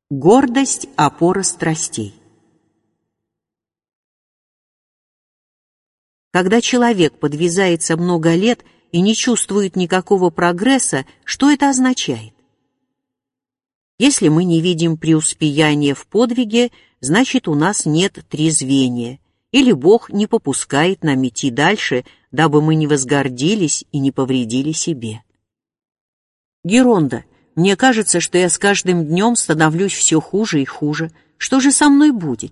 Гордость – опора страстей. Когда человек подвязается много лет и не чувствует никакого прогресса, что это означает? Если мы не видим преуспеяния в подвиге, значит, у нас нет трезвения, или Бог не попускает нам идти дальше, дабы мы не возгордились и не повредили себе. Геронда, мне кажется, что я с каждым днем становлюсь все хуже и хуже. Что же со мной будет?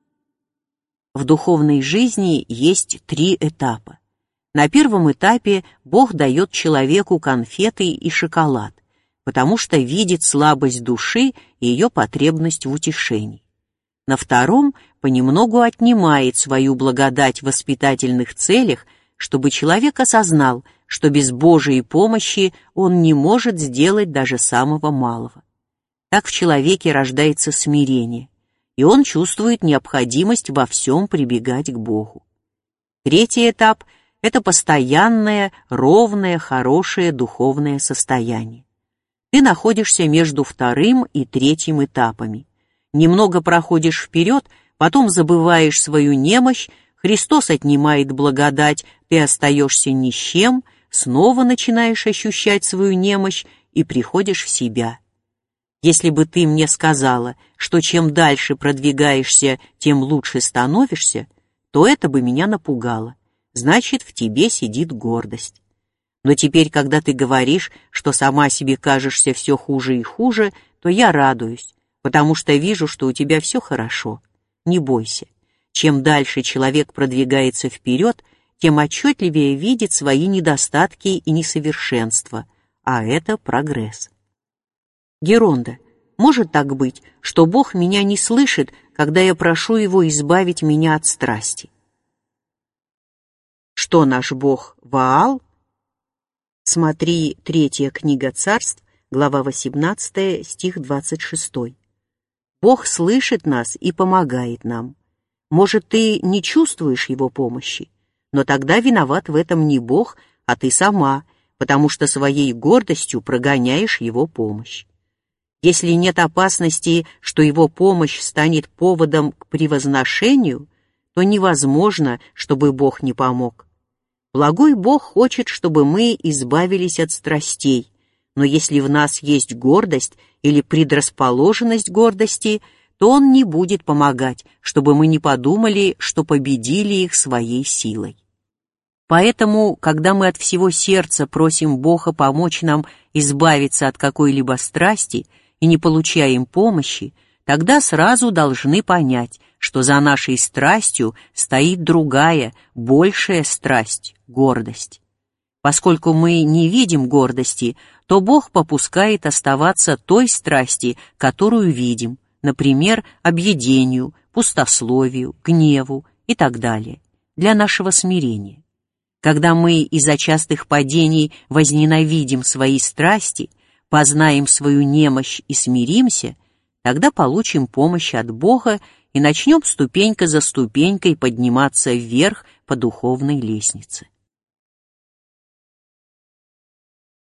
В духовной жизни есть 3 этапа. На первом этапе Бог дает человеку конфеты и шоколад, потому что видит слабость души и ее потребность в утешении. На втором понемногу отнимает свою благодать в воспитательных целях, чтобы человек осознал, что без Божией помощи он не может сделать даже самого малого. Так в человеке рождается смирение, и он чувствует необходимость во всем прибегать к Богу. Третий этап – это постоянное, ровное, хорошее духовное состояние. Ты находишься между вторым и третьим этапами. Немного проходишь вперед, потом забываешь свою немощь, Христос отнимает благодать, ты остаешься ни с чем, снова начинаешь ощущать свою немощь и приходишь в себя. Если бы ты мне сказала, что чем дальше продвигаешься, тем лучше становишься, то это бы меня напугало. Значит, в тебе сидит гордость. Но теперь, когда ты говоришь, что сама себе кажешься все хуже и хуже, то я радуюсь, потому что вижу, что у тебя все хорошо. Не бойся. Чем дальше человек продвигается вперед, тем отчетливее видит свои недостатки и несовершенства, а это прогресс. Геронда, может так быть, что Бог меня не слышит, когда я прошу Его избавить меня от страсти? Что наш Бог Ваал? Смотри, 3 книга Царств, глава 18, стих 26. Бог слышит нас и помогает нам. Может, ты не чувствуешь Его помощи, но тогда виноват в этом не Бог, а ты сама, потому что своей гордостью прогоняешь Его помощь. Если нет опасности, что Его помощь станет поводом к превозношению, то невозможно, чтобы Бог не помог. Благой Бог хочет, чтобы мы избавились от страстей, но если в нас есть гордость или предрасположенность гордости, то Он не будет помогать, чтобы мы не подумали, что победили их своей силой. Поэтому, когда мы от всего сердца просим Бога помочь нам избавиться от какой-либо страсти и не получаем помощи, тогда сразу должны понять, что за нашей страстью стоит другая, большая страсть – гордость. Поскольку мы не видим гордости, то Бог попускает оставаться той страсти, которую видим, например, объедению, пустословию, гневу и так далее, для нашего смирения. Когда мы из-за частых падений возненавидим свои страсти, познаем свою немощь и смиримся, тогда получим помощь от Бога и начнем ступенька за ступенькой подниматься вверх по духовной лестнице.